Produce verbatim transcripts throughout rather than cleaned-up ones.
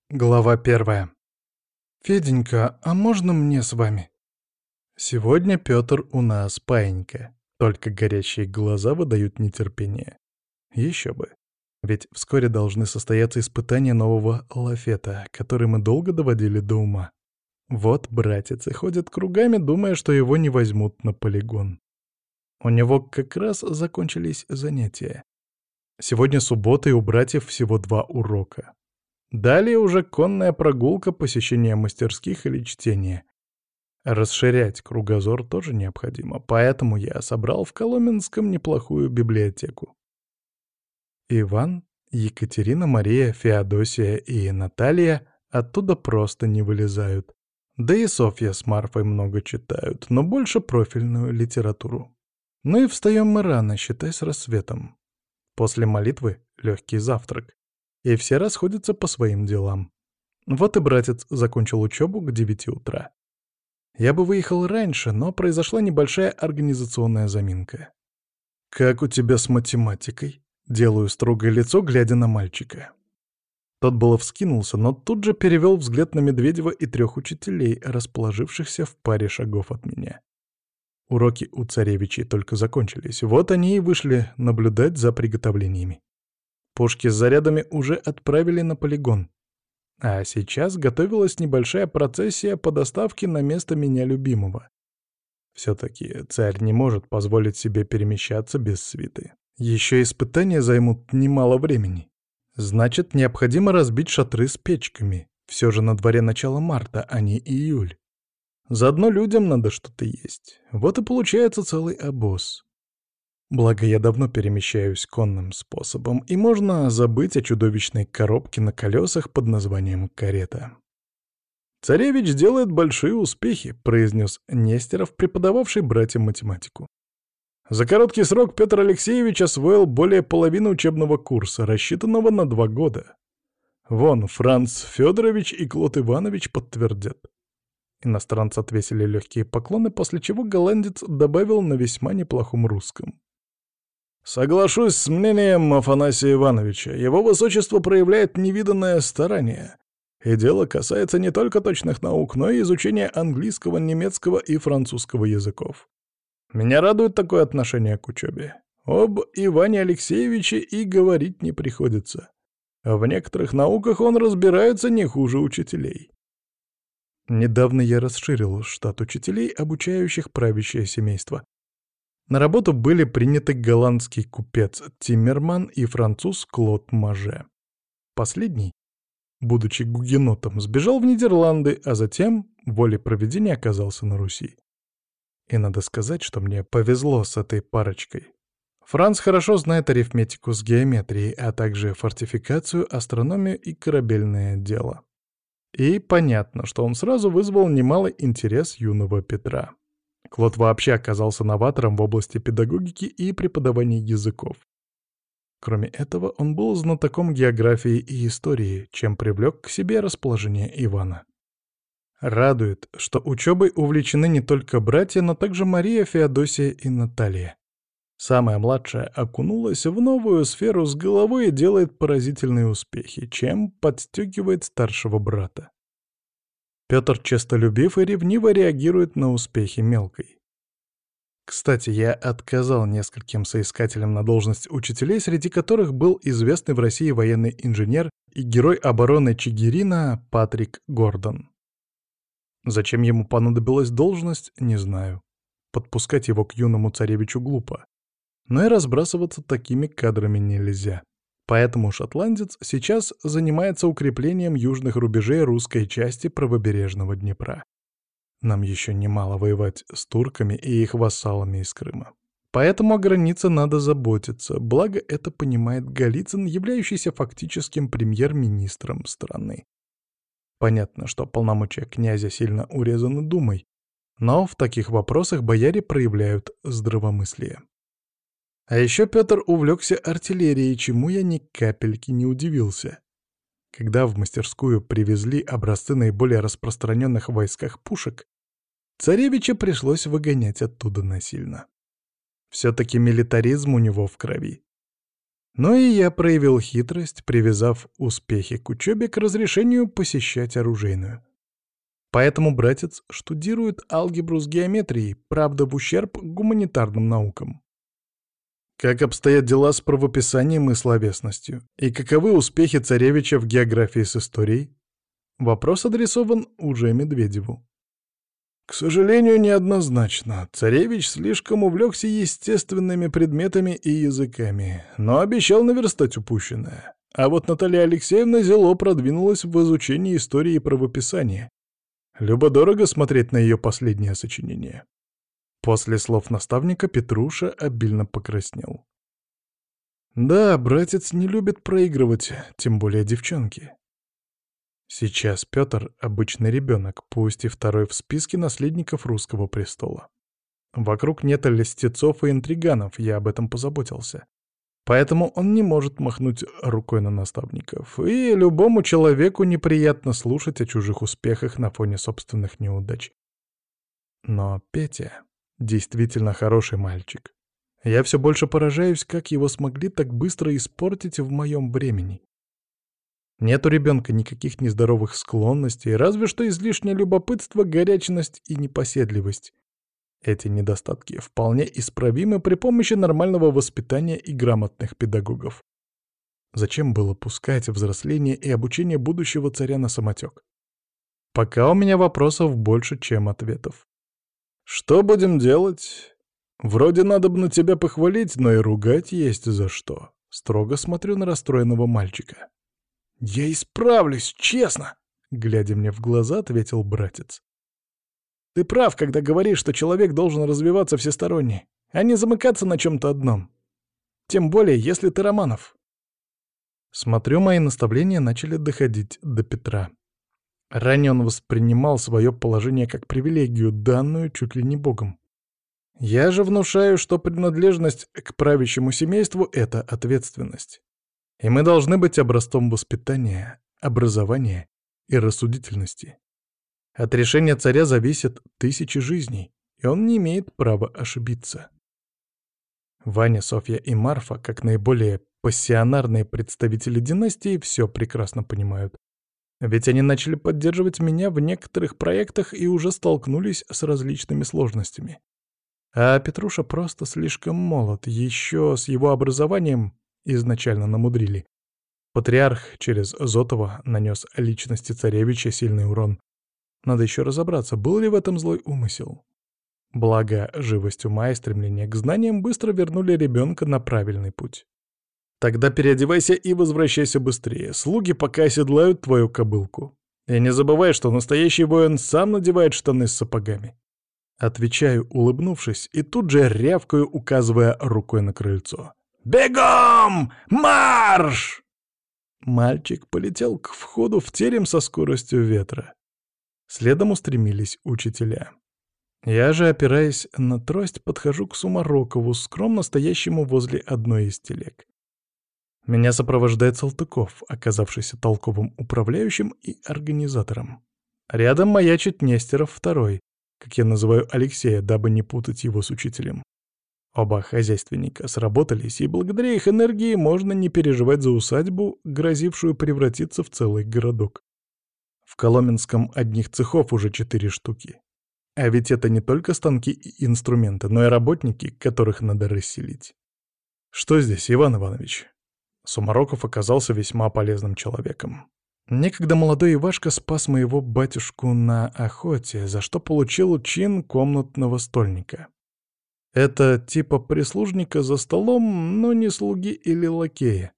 Глава первая. «Феденька, а можно мне с вами?» Сегодня Пётр у нас паинька. Только горящие глаза выдают нетерпение. Еще бы. Ведь вскоре должны состояться испытания нового лафета, который мы долго доводили до ума. Вот братец и ходит кругами, думая, что его не возьмут на полигон. У него как раз закончились занятия. Сегодня суббота, и у братьев всего два урока. Далее уже конная прогулка, посещение мастерских или чтение. Расширять кругозор тоже необходимо, поэтому я собрал в Коломенском неплохую библиотеку. Иван, Екатерина, Мария, Феодосия и Наталья оттуда просто не вылезают. Да и Софья с Марфой много читают, но больше профильную литературу. Ну и встаем мы рано, считай, с рассветом. После молитвы — легкий завтрак. И все расходятся по своим делам. Вот и братец закончил учебу к девяти утра. Я бы выехал раньше, но произошла небольшая организационная заминка. «Как у тебя с математикой?» — делаю строгое лицо, глядя на мальчика. Тот было вскинулся, но тут же перевел взгляд на Медведева и трех учителей, расположившихся в паре шагов от меня. Уроки у царевичей только закончились, вот они и вышли наблюдать за приготовлениями. Пушки с зарядами уже отправили на полигон. А сейчас готовилась небольшая процессия по доставке на место меня любимого. Все-таки царь не может позволить себе перемещаться без свиты. Еще испытания займут немало времени. Значит, необходимо разбить шатры с печками. Все же на дворе начало марта, а не июль. Заодно людям надо что-то есть. Вот и получается целый обоз. Благо, я давно перемещаюсь конным способом, и можно забыть о чудовищной коробке на колесах под названием карета. «Царевич делает большие успехи», — произнес Нестеров, преподававший братьям математику. За короткий срок Петр Алексеевич освоил более половины учебного курса, рассчитанного на два года. Вон, Франц Федорович и Клод Иванович подтвердят. Иностранцы отвесили легкие поклоны, после чего голландец добавил на весьма неплохом русском. «Соглашусь с мнением Афанасия Ивановича. Его высочество проявляет невиданное старание. И дело касается не только точных наук, но и изучения английского, немецкого и французского языков. Меня радует такое отношение к учебе. Об Иване Алексеевиче и говорить не приходится. В некоторых науках он разбирается не хуже учителей». Недавно я расширил штат учителей, обучающих правящее семейство. На работу были приняты голландский купец Тиммерман и француз Клод Маже. Последний, будучи гугенотом, сбежал в Нидерланды, а затем, волей провидения, оказался на Руси. И надо сказать, что мне повезло с этой парочкой. Франц хорошо знает арифметику с геометрией, а также фортификацию, астрономию и корабельное дело. И понятно, что он сразу вызвал немалый интерес юного Петра. Клод вообще оказался новатором в области педагогики и преподавания языков. Кроме этого, он был знатоком географии и истории, чем привлек к себе расположение Ивана. Радует, что учебой увлечены не только братья, но также Мария, Феодосия и Наталья. Самая младшая окунулась в новую сферу с головой и делает поразительные успехи, чем подстегивает старшего брата. Пётр честолюбив и ревниво реагирует на успехи мелкой. Кстати, я отказал нескольким соискателям на должность учителей, среди которых был известный в России военный инженер и герой обороны Чигирина Патрик Гордон. Зачем ему понадобилась должность, не знаю. Подпускать его к юному царевичу глупо. Но и разбрасываться такими кадрами нельзя. Поэтому шотландец сейчас занимается укреплением южных рубежей русской части правобережного Днепра. Нам еще немало воевать с турками и их вассалами из Крыма. Поэтому о границе надо заботиться, благо это понимает Голицын, являющийся фактическим премьер-министром страны. Понятно, что полномочия князя сильно урезаны Думой, но в таких вопросах бояре проявляют здравомыслие. А еще Петр увлекся артиллерией, чему я ни капельки не удивился. Когда в мастерскую привезли образцы наиболее распространенных в войсках пушек, царевича пришлось выгонять оттуда насильно. Все-таки милитаризм у него в крови. Но и я проявил хитрость, привязав успехи к учебе к разрешению посещать оружейную. Поэтому братец штудирует алгебру с геометрией, правда, в ущерб гуманитарным наукам. Как обстоят дела с правописанием и словесностью? И каковы успехи царевича в географии с историей? Вопрос адресован уже Медведеву. К сожалению, неоднозначно. Царевич слишком увлекся естественными предметами и языками, но обещал наверстать упущенное. А вот Наталья Алексеевна зело продвинулась в изучении истории и правописания. Любо-дорого смотреть на ее последнее сочинение. После слов наставника Петруша обильно покраснел. Да, братец не любит проигрывать, тем более девчонки. Сейчас Петр — обычный ребенок, пусть и второй в списке наследников русского престола. Вокруг нет льстецов и интриганов, я об этом позаботился. Поэтому он не может махнуть рукой на наставников, и любому человеку неприятно слушать о чужих успехах на фоне собственных неудач. Но Петя действительно хороший мальчик. Я все больше поражаюсь, как его смогли так быстро испортить в моем времени. Нет у ребенка никаких нездоровых склонностей, разве что излишнее любопытство, горячность и непоседливость. Эти недостатки вполне исправимы при помощи нормального воспитания и грамотных педагогов. Зачем было пускать взросление и обучение будущего царя на самотек? Пока у меня вопросов больше, чем ответов. Что будем делать? Вроде надо бы на тебя похвалить, но и ругать есть за что. Строго смотрю на расстроенного мальчика. «Я исправлюсь, честно!» — глядя мне в глаза, ответил братец. «Ты прав, когда говоришь, что человек должен развиваться всесторонне, а не замыкаться на чем-то одном. Тем более, если ты Романов». Смотрю, мои наставления начали доходить до Петра. Ранее он воспринимал свое положение как привилегию, данную чуть ли не Богом. Я же внушаю, что принадлежность к правящему семейству — это ответственность. И мы должны быть образцом воспитания, образования и рассудительности. От решения царя зависят тысячи жизней, и он не имеет права ошибиться. Ваня, Софья и Марфа, как наиболее пассионарные представители династии, все прекрасно понимают. Ведь они начали поддерживать меня в некоторых проектах и уже столкнулись с различными сложностями. А Петруша просто слишком молод, еще с его образованием изначально намудрили. Патриарх через Зотова нанес личности царевича сильный урон. Надо еще разобраться, был ли в этом злой умысел. Благо, живость ума и стремление к знаниям быстро вернули ребенка на правильный путь. Тогда переодевайся и возвращайся быстрее. Слуги пока оседлают твою кобылку. И не забывай, что настоящий воин сам надевает штаны с сапогами. Отвечаю, улыбнувшись, и тут же рявкаю, указывая рукой на крыльцо. «Бегом! Марш!» Мальчик полетел к входу в терем со скоростью ветра. Следом устремились учителя. Я же, опираясь на трость, подхожу к Сумарокову, скромно стоящему возле одной из телег. Меня сопровождает Салтыков, оказавшийся толковым управляющим и организатором. Рядом маячит Нестеров второй, как я называю Алексея, дабы не путать его с учителем. Оба хозяйственника сработались, и благодаря их энергии можно не переживать за усадьбу, грозившую превратиться в целый городок. В Коломенском одних цехов уже четыре штуки. А ведь это не только станки и инструменты, но и работники, которых надо расселить. Что здесь, Иван Иванович? Сумароков оказался весьма полезным человеком. Некогда молодой Ивашка спас моего батюшку на охоте, за что получил чин комнатного стольника. Это типа прислужника за столом, но не слуги или лакея.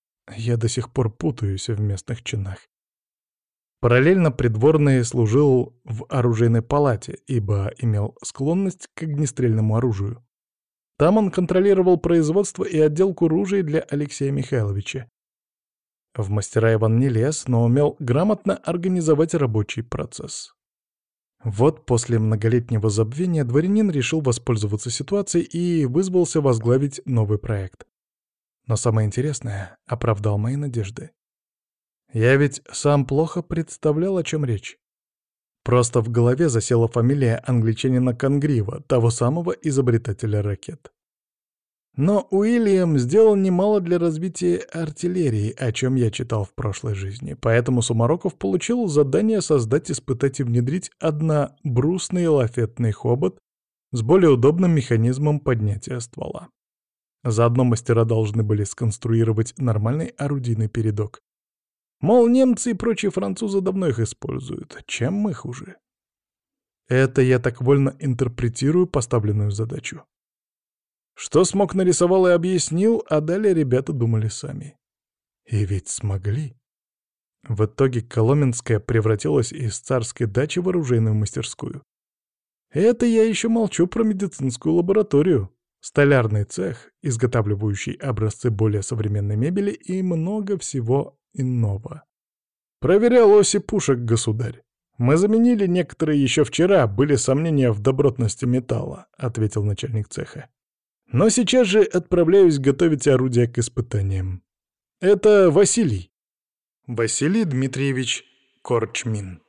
Я до сих пор путаюсь в местных чинах. Параллельно придворный служил в оружейной палате, ибо имел склонность к огнестрельному оружию. Там он контролировал производство и отделку ружей для Алексея Михайловича. В мастера Иван не лез, но умел грамотно организовать рабочий процесс. Вот после многолетнего забвения дворянин решил воспользоваться ситуацией и вызвался возглавить новый проект. Но самое интересное — оправдал мои надежды. Я ведь сам плохо представлял, о чем речь. Просто в голове засела фамилия англичанина Конгрива, того самого изобретателя ракет. Но Уильям сделал немало для развития артиллерии, о чем я читал в прошлой жизни, поэтому Сумароков получил задание создать, испытать и внедрить однобрусный лафетный хобот с более удобным механизмом поднятия ствола. Заодно мастера должны были сконструировать нормальный орудийный передок. Мол, немцы и прочие французы давно их используют. Чем мы хуже? Это я так вольно интерпретирую поставленную задачу. Что смог, нарисовал и объяснил, а далее ребята думали сами. И ведь смогли. В итоге Коломенская превратилась из царской дачи в оружейную мастерскую. Это я еще молчу про медицинскую лабораторию, столярный цех, изготавливающий образцы более современной мебели и много всего иного. Проверял оси пушек, государь. Мы заменили некоторые еще вчера, были сомнения в добротности металла, ответил начальник цеха. Но сейчас же отправляюсь готовить орудия к испытаниям. Это Василий. Василий Дмитриевич Корчмин.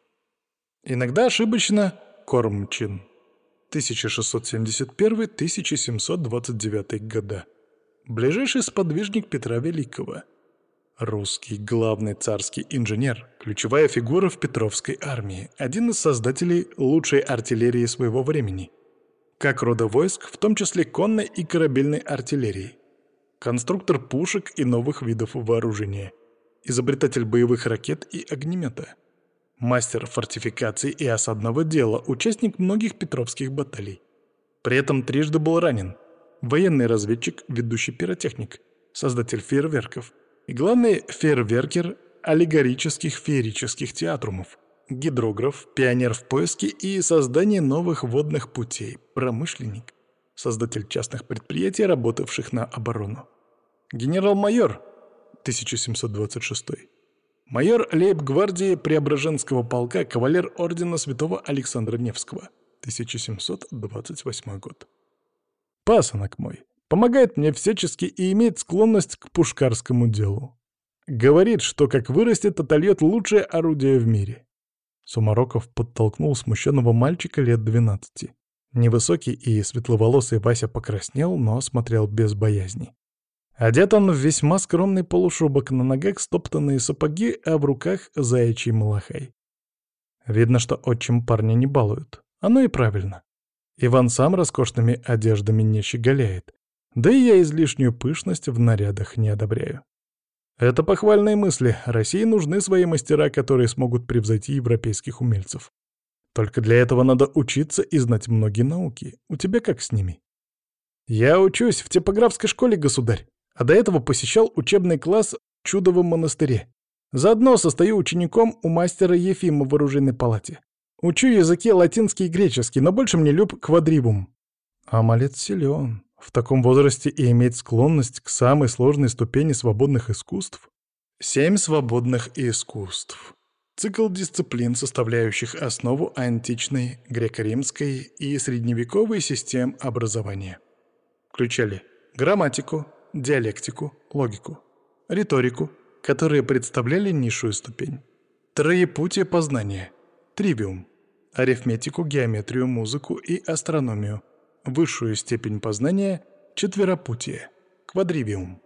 Иногда ошибочно Кормчин. тысяча шестьсот семьдесят первый — тысяча семьсот двадцать девятый года. Ближайший сподвижник Петра Великого. Русский главный царский инженер, ключевая фигура в Петровской армии, один из создателей лучшей артиллерии своего времени. Как рода войск, в том числе конной и корабельной артиллерии. Конструктор пушек и новых видов вооружения. Изобретатель боевых ракет и огнемета. Мастер фортификаций и осадного дела, участник многих петровских баталий. При этом трижды был ранен. Военный разведчик, ведущий пиротехник, создатель фейерверков. И главный фейерверкер аллегорических феерических театрумов. Гидрограф, пионер в поиске и создании новых водных путей, промышленник, создатель частных предприятий, работавших на оборону. Генерал-майор, тысяча семьсот двадцать шестой. Майор лейб-гвардии Преображенского полка, кавалер ордена Святого Александра Невского, тысяча семьсот двадцать восьмой год. Пасынок мой, помогает мне всячески и имеет склонность к пушкарскому делу. Говорит, что как вырастет, отольет лучшее орудие в мире. Сумароков подтолкнул смущенного мальчика лет двенадцати. Невысокий и светловолосый Вася покраснел, но смотрел без боязни. Одет он в весьма скромный полушубок, на ногах стоптанные сапоги, а в руках заячий малахай. Видно, что отчим парня не балуют. Оно и правильно. Иван сам роскошными одеждами не щеголяет. Да и я излишнюю пышность в нарядах не одобряю. Это похвальные мысли. России нужны свои мастера, которые смогут превзойти европейских умельцев. Только для этого надо учиться и знать многие науки. У тебя как с ними? Я учусь в типографской школе, государь, а до этого посещал учебный класс в Чудовом монастыре. Заодно состою учеником у мастера Ефима в оружейной палате. Учу языки латинский и греческий, но больше мне люб квадривум. А малец силен. В таком возрасте и иметь склонность к самой сложной ступени свободных искусств. Семь свободных искусств. Цикл дисциплин, составляющих основу античной, греко-римской и средневековой систем образования. Включали грамматику, диалектику, логику, риторику, которые представляли низшую ступень. Троепутие познания, тривиум, арифметику, геометрию, музыку и астрономию. Высшую степень познания — четверопутие, квадривиум.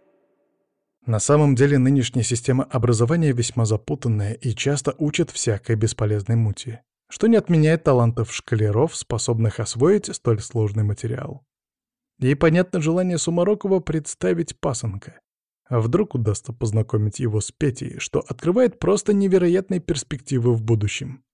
На самом деле нынешняя система образования весьма запутанная и часто учит всякой бесполезной мути, что не отменяет талантов школяров, способных освоить столь сложный материал. И понятно желание Сумарокова представить пасынка. А вдруг удастся познакомить его с Петей, что открывает просто невероятные перспективы в будущем.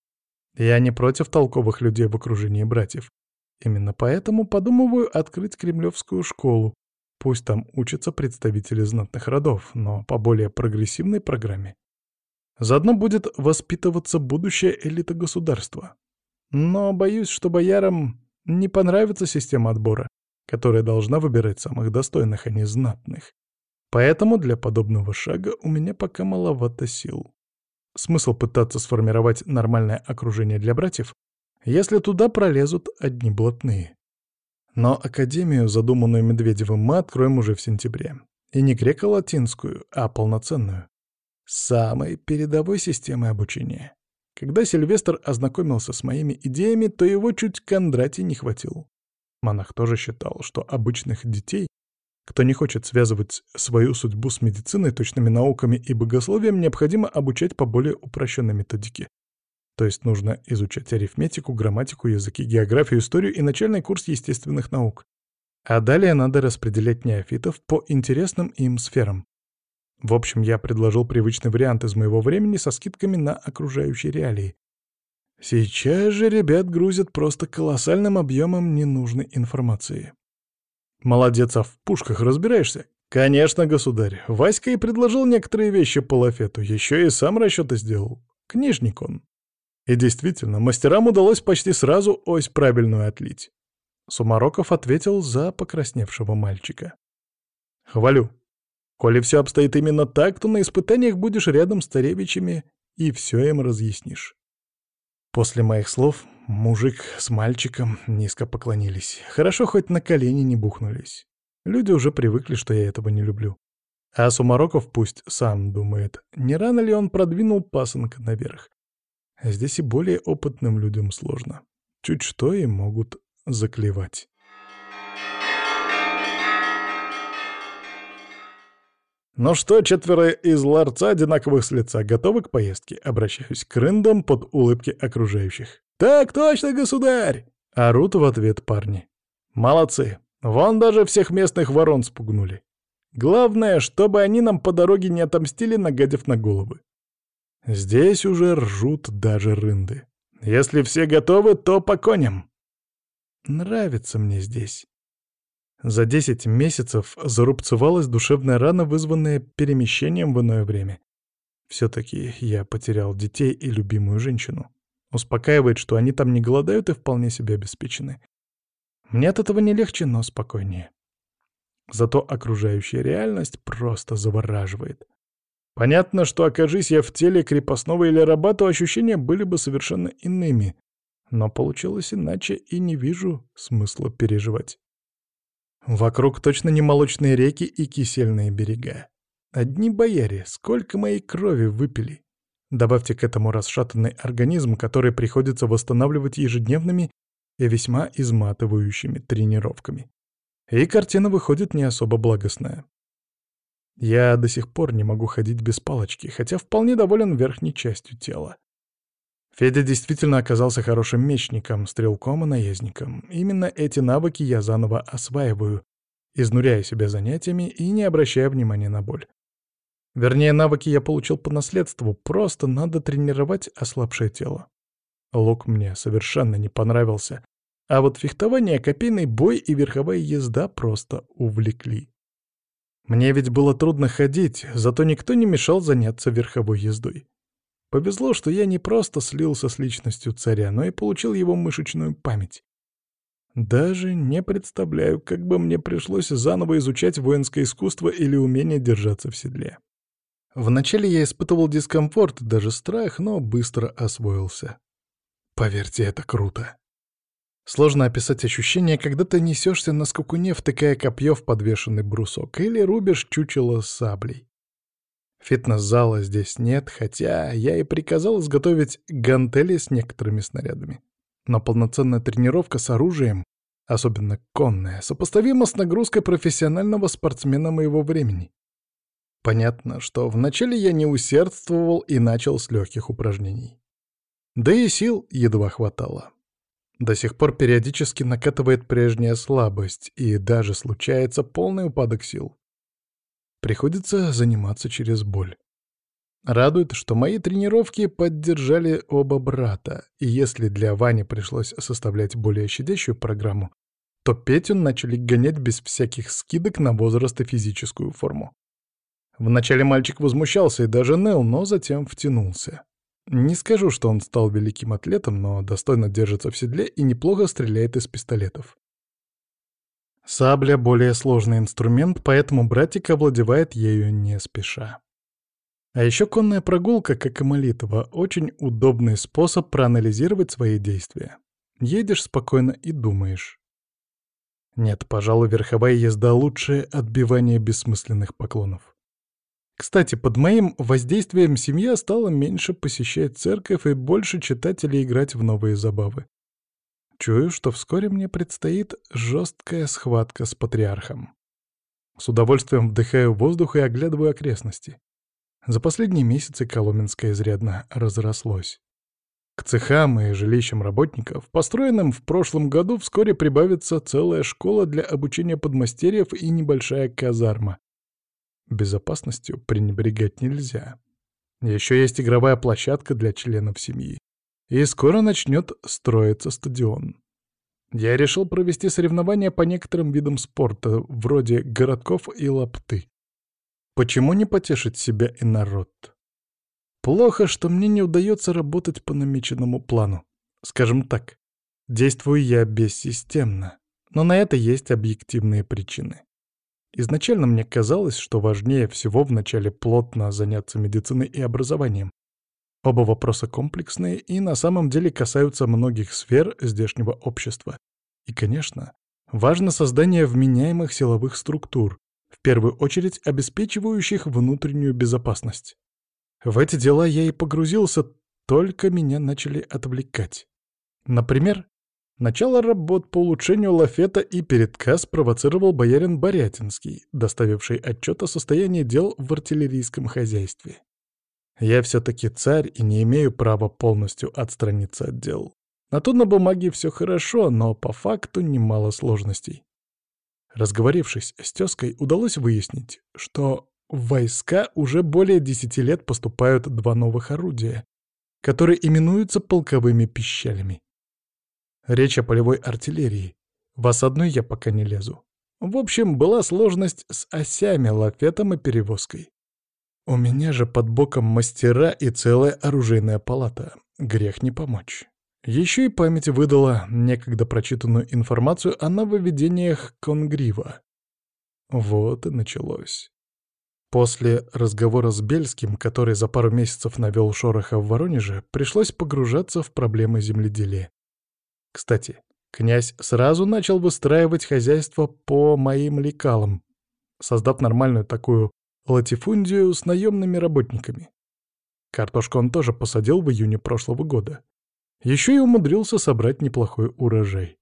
Я не против толковых людей в окружении братьев. Именно поэтому подумываю открыть кремлевскую школу. Пусть там учатся представители знатных родов, но по более прогрессивной программе. Заодно будет воспитываться будущая элита государства. Но боюсь, что боярам не понравится система отбора, которая должна выбирать самых достойных, а не знатных. Поэтому для подобного шага у меня пока маловато сил. Смысл пытаться сформировать нормальное окружение для братьев, если туда пролезут одни блатные. Но академию, задуманную Медведевым, мы откроем уже в сентябре. И не греко-латинскую, а полноценную. С самой передовой системой обучения. Когда Сильвестр ознакомился с моими идеями, то его чуть Кондратий не хватил. Монах тоже считал, что обычных детей Кто не хочет связывать свою судьбу с медициной, точными науками и богословием, необходимо обучать по более упрощенной методике. То есть нужно изучать арифметику, грамматику, языки, географию, историю и начальный курс естественных наук. А далее надо распределять неофитов по интересным им сферам. В общем, я предложил привычный вариант из моего времени со скидками на окружающие реалии. Сейчас же ребят грузят просто колоссальным объемом ненужной информации. Молодец, а в пушках разбираешься? Конечно, государь. Васька и предложил некоторые вещи по лафету, еще и сам расчеты сделал. Книжник он. И действительно, мастерам удалось почти сразу ось правильную отлить. Сумароков ответил за покрасневшего мальчика. Хвалю. Коли все обстоит именно так, то на испытаниях будешь рядом с царевичами и все им разъяснишь. После моих слов мужик с мальчиком низко поклонились. Хорошо, хоть на колени не бухнулись. Люди уже привыкли, что я этого не люблю. А Сумароков пусть сам думает, не рано ли он продвинул пасынка наверх. Здесь и более опытным людям сложно. Чуть что и могут заклевать. «Ну что, четверо из ларца одинаковых с лица, готовы к поездке?» Обращаюсь к рындам под улыбки окружающих. «Так точно, государь!» — орут в ответ парни. «Молодцы! Вон даже всех местных ворон спугнули. Главное, чтобы они нам по дороге не отомстили, нагадив на головы». Здесь уже ржут даже рынды. «Если все готовы, то по коням!» Нравится мне здесь. За десять месяцев зарубцевалась душевная рана, вызванная перемещением в иное время. Все-таки я потерял детей и любимую женщину. Успокаивает, что они там не голодают и вполне себе обеспечены. Мне от этого не легче, но спокойнее. Зато окружающая реальность просто завораживает. Понятно, что окажись я в теле крепостного или раба, то ощущения были бы совершенно иными. Но получилось иначе, и не вижу смысла переживать. Вокруг точно не молочные реки и кисельные берега. Одни бояре, сколько моей крови выпили. Добавьте к этому расшатанный организм, который приходится восстанавливать ежедневными и весьма изматывающими тренировками. И картина выходит не особо благостная. Я до сих пор не могу ходить без палочки, хотя вполне доволен верхней частью тела. Федя действительно оказался хорошим мечником, стрелком и наездником. Именно эти навыки я заново осваиваю, изнуряя себя занятиями и не обращая внимания на боль. Вернее, навыки я получил по наследству, просто надо тренировать ослабшее тело. Лук мне совершенно не понравился, а вот фехтование, копейный бой и верховая езда просто увлекли. Мне ведь было трудно ходить, зато никто не мешал заняться верховой ездой. Повезло, что я не просто слился с личностью царя, но и получил его мышечную память. Даже не представляю, как бы мне пришлось заново изучать воинское искусство или умение держаться в седле. Вначале я испытывал дискомфорт, даже страх, но быстро освоился. Поверьте, это круто. Сложно описать ощущение, когда ты несешься на скакуне, втыкая копье в подвешенный брусок, или рубишь чучело саблей. Фитнес-зала здесь нет, хотя я и приказал изготовить гантели с некоторыми снарядами. Но полноценная тренировка с оружием, особенно конная, сопоставима с нагрузкой профессионального спортсмена моего времени. Понятно, что вначале я не усердствовал и начал с легких упражнений. Да и сил едва хватало. До сих пор периодически накатывает прежняя слабость, и даже случается полный упадок сил. Приходится заниматься через боль. Радует, что мои тренировки поддержали оба брата, и если для Вани пришлось составлять более щадящую программу, то Петю начали гонять без всяких скидок на возраст и физическую форму. Вначале мальчик возмущался и даже ныл, но затем втянулся. Не скажу, что он стал великим атлетом, но достойно держится в седле и неплохо стреляет из пистолетов. Сабля — более сложный инструмент, поэтому братик овладевает ею не спеша. А еще конная прогулка, как и молитва, очень удобный способ проанализировать свои действия. Едешь спокойно и думаешь. Нет, пожалуй, верховая езда — лучшее отбивание бессмысленных поклонов. Кстати, под моим воздействием семья стала меньше посещать церковь и больше читать или играть в новые забавы. Чую, что вскоре мне предстоит жесткая схватка с патриархом. С удовольствием вдыхаю воздух и оглядываю окрестности. За последние месяцы Коломенское изрядно разрослось. К цехам и жилищам работников, построенным в прошлом году, вскоре прибавится целая школа для обучения подмастерьев и небольшая казарма. Безопасностью пренебрегать нельзя. Еще есть игровая площадка для членов семьи. И скоро начнет строиться стадион. Я решил провести соревнования по некоторым видам спорта, вроде городков и лапты. Почему не потешить себя и народ? Плохо, что мне не удается работать по намеченному плану. Скажем так, действую я бессистемно, но на это есть объективные причины. Изначально мне казалось, что важнее всего вначале плотно заняться медициной и образованием. Оба вопроса комплексные и на самом деле касаются многих сфер здешнего общества. И, конечно, важно создание вменяемых силовых структур, в первую очередь обеспечивающих внутреннюю безопасность. В эти дела я и погрузился, только меня начали отвлекать. Например, начало работ по улучшению лафета и передка спровоцировал боярин Борятинский, доставивший отчет о состоянии дел в артиллерийском хозяйстве. Я все-таки царь и не имею права полностью отстраниться от дел. На то на бумаге все хорошо, но по факту немало сложностей. Разговорившись с тезкой, удалось выяснить, что в войска уже более десяти лет поступают два новых орудия, которые именуются полковыми пищалями. Речь о полевой артиллерии. В осадную я пока не лезу. В общем, была сложность с осями, лафетом и перевозкой. У меня же под боком мастера и целая оружейная палата. Грех не помочь. Еще и память выдала некогда прочитанную информацию о нововведениях Конгрива. Вот и началось. После разговора с Бельским, который за пару месяцев навел шороха в Воронеже, пришлось погружаться в проблемы земледелия. Кстати, князь сразу начал выстраивать хозяйство по моим лекалам, создав нормальную такую латифундию с наемными работниками. Картошку он тоже посадил в июне прошлого года. Еще и умудрился собрать неплохой урожай.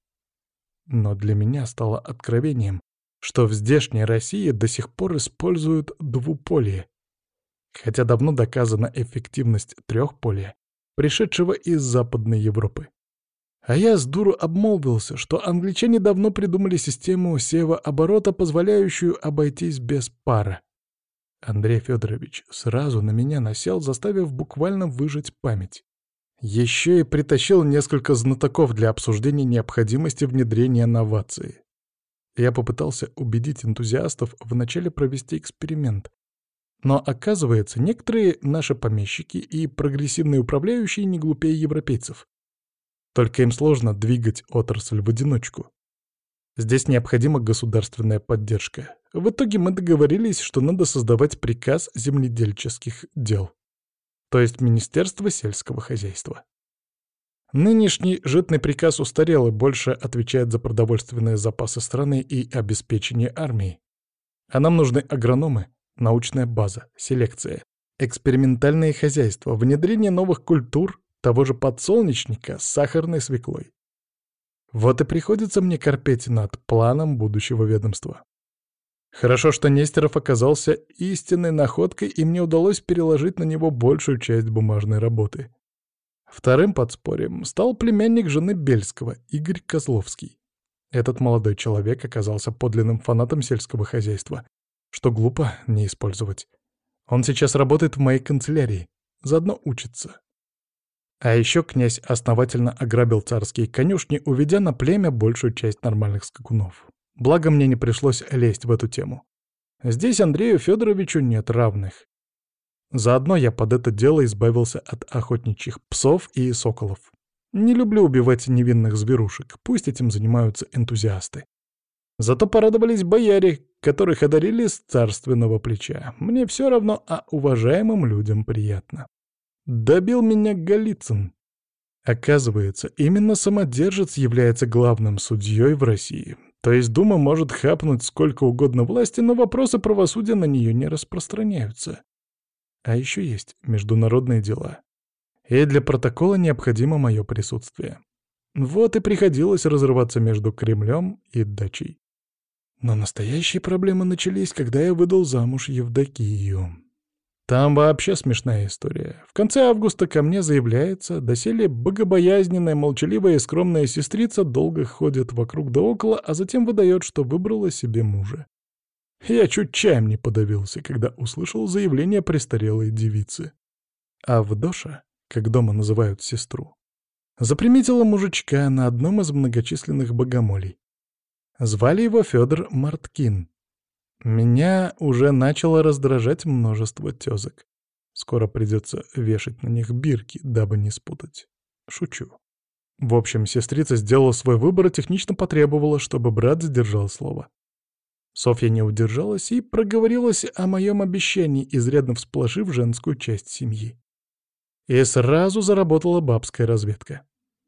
Но для меня стало откровением, что в здешней России до сих пор используют двуполье, хотя давно доказана эффективность трехполия, пришедшего из Западной Европы. А я с дуру обмолвился, что англичане давно придумали систему севооборота, позволяющую обойтись без пара. Андрей Федорович сразу на меня насел, заставив буквально выжать память. Еще и притащил несколько знатоков для обсуждения необходимости внедрения новации. Я попытался убедить энтузиастов вначале провести эксперимент. Но оказывается, некоторые наши помещики и прогрессивные управляющие не глупее европейцев. Только им сложно двигать отрасль в одиночку. Здесь необходима государственная поддержка. В итоге мы договорились, что надо создавать приказ земледельческих дел, то есть Министерство сельского хозяйства. Нынешний житный приказ устарел и больше отвечает за продовольственные запасы страны и обеспечение армии. А нам нужны агрономы, научная база, селекция, экспериментальные хозяйства, внедрение новых культур, того же подсолнечника с сахарной свеклой. Вот и приходится мне корпеть над планом будущего ведомства. Хорошо, что Нестеров оказался истинной находкой, и мне удалось переложить на него большую часть бумажной работы. Вторым подспорьем стал племянник жены Бельского, Игорь Козловский. Этот молодой человек оказался подлинным фанатом сельского хозяйства, что глупо не использовать. Он сейчас работает в моей канцелярии, заодно учится. А еще князь основательно ограбил царские конюшни, уведя на племя большую часть нормальных скакунов. Благо мне не пришлось лезть в эту тему. Здесь Андрею Федоровичу нет равных. Заодно я под это дело избавился от охотничьих псов и соколов. Не люблю убивать невинных зверушек, пусть этим занимаются энтузиасты. Зато порадовались бояре, которых одарили с царственного плеча. Мне все равно, а уважаемым людям приятно. Добил меня Голицын. Оказывается, именно самодержец является главным судьей в России. То есть Дума может хапнуть сколько угодно власти, но вопросы правосудия на нее не распространяются. А еще есть международные дела. И для протокола необходимо мое присутствие. Вот и приходилось разрываться между Кремлем и дачей. Но настоящие проблемы начались, когда я выдал замуж Евдокию. Там вообще смешная история. В конце августа ко мне заявляется, доселе богобоязненная, молчаливая и скромная сестрица долго ходит вокруг да около, а затем выдает, что выбрала себе мужа. Я чуть чаем не подавился, когда услышал заявление престарелой девицы. Авдоша, как дома называют сестру, заприметила мужичка на одном из многочисленных богомолий. Звали его Федор Марткин. Меня уже начало раздражать множество тёзок. Скоро придется вешать на них бирки, дабы не спутать. Шучу. В общем, сестрица сделала свой выбор и технично потребовала, чтобы брат сдержал слово. Софья не удержалась и проговорилась о моем обещании, изрядно всполошив женскую часть семьи. И сразу заработала бабская разведка.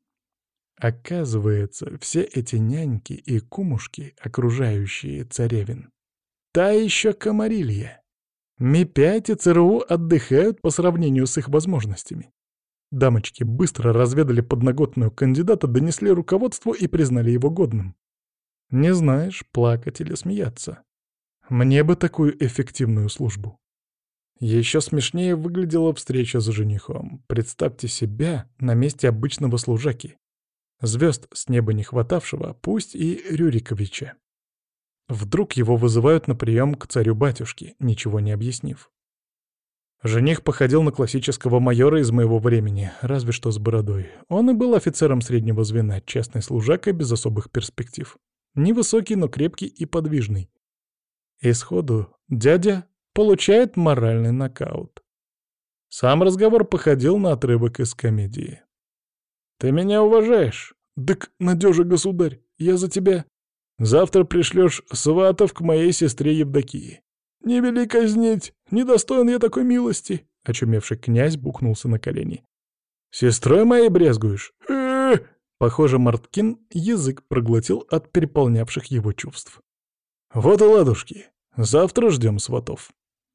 Оказывается, все эти няньки и кумушки, окружающие царевин, та еще комарилья. Ми пять и ЦРУ отдыхают по сравнению с их возможностями. Дамочки быстро разведали подноготную кандидата, донесли руководству и признали его годным. Не знаешь, плакать или смеяться. Мне бы такую эффективную службу. Еще смешнее выглядела встреча с женихом. Представьте себя на месте обычного служаки. Звезд с неба не хватавшего, пусть и Рюриковича. Вдруг его вызывают на прием к царю-батюшке, ничего не объяснив. Жених походил на классического майора из моего времени, разве что с бородой. Он и был офицером среднего звена, честный служака без особых перспектив. Невысокий, но крепкий и подвижный. И сходу дядя получает моральный нокаут. Сам разговор походил на отрывок из комедии. «Ты меня уважаешь? Дык, надежа, государь, я за тебя. Завтра пришлешь сватов к моей сестре Евдокии. Не вели казнить, недостоин я такой милости!» Очумевший князь бухнулся на колени. «Сестрой моей брезгуешь? Э-э-э!» Похоже, Марткин язык проглотил от переполнявших его чувств. «Вот и ладушки. Завтра ждем сватов».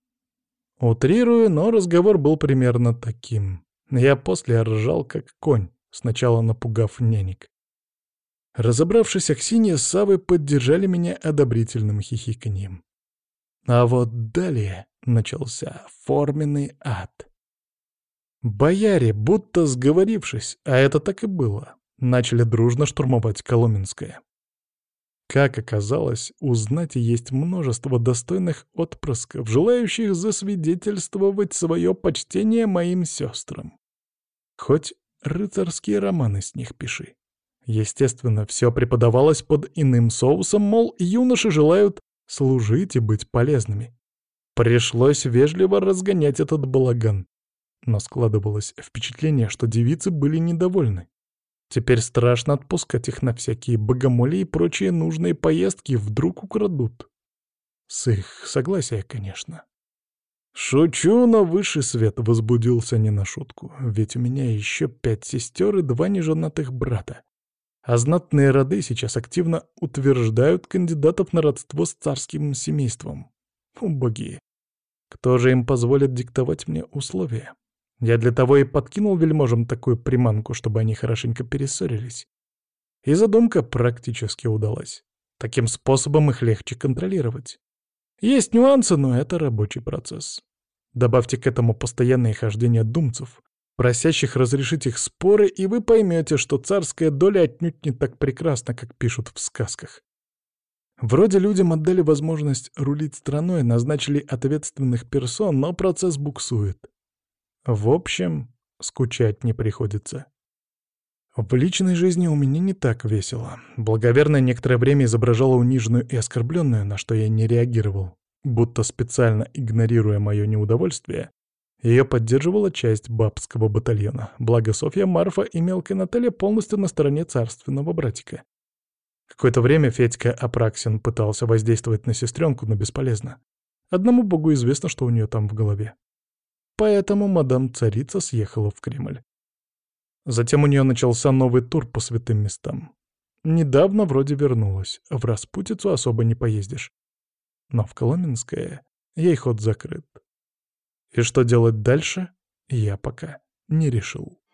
Утрирую, но разговор был примерно таким. Я после ржал, как конь, сначала напугав нянек. Разобравшись, Аксинья с Савой поддержали меня одобрительным хихиканьем. А вот далее начался форменный ад. Бояре, будто сговорившись, а это так и было, начали дружно штурмовать Коломенское. Как оказалось, у знати есть множество достойных отпрысков, желающих засвидетельствовать свое почтение моим сестрам. Хоть рыцарские романы с них пиши. Естественно, все преподавалось под иным соусом, мол, юноши желают служить и быть полезными. Пришлось вежливо разгонять этот балаган. Но складывалось впечатление, что девицы были недовольны. Теперь страшно отпускать их на всякие богомолии и прочие нужные поездки, вдруг украдут. С их согласия, конечно. Шучу, но высший свет возбудился не на шутку, ведь у меня еще пять сестер и два неженатых брата. А знатные роды сейчас активно утверждают кандидатов на родство с царским семейством. Убогие. Кто же им позволит диктовать мне условия? Я для того и подкинул вельможам такую приманку, чтобы они хорошенько перессорились. И задумка практически удалась. Таким способом их легче контролировать. Есть нюансы, но это рабочий процесс. Добавьте к этому постоянное хождение думцев, просящих разрешить их споры, и вы поймете, что царская доля отнюдь не так прекрасна, как пишут в сказках. Вроде людям отдали возможность рулить страной, назначили ответственных персон, но процесс буксует. В общем, скучать не приходится. В личной жизни у меня не так весело. Благоверная некоторое время изображала униженную и оскорбленную, на что я не реагировал. Будто специально игнорируя мое неудовольствие, ее поддерживала часть бабского батальона, благо Софья, Марфа и мелкая Наталья полностью на стороне царственного братика. Какое-то время Федька Апраксин пытался воздействовать на сестренку, но бесполезно. Одному богу известно, что у нее там в голове. Поэтому мадам-царица съехала в Кремль. Затем у нее начался новый тур по святым местам. Недавно вроде вернулась, в распутицу особо не поездишь. Но в Коломенское ей ход закрыт. И что делать дальше, я пока не решил.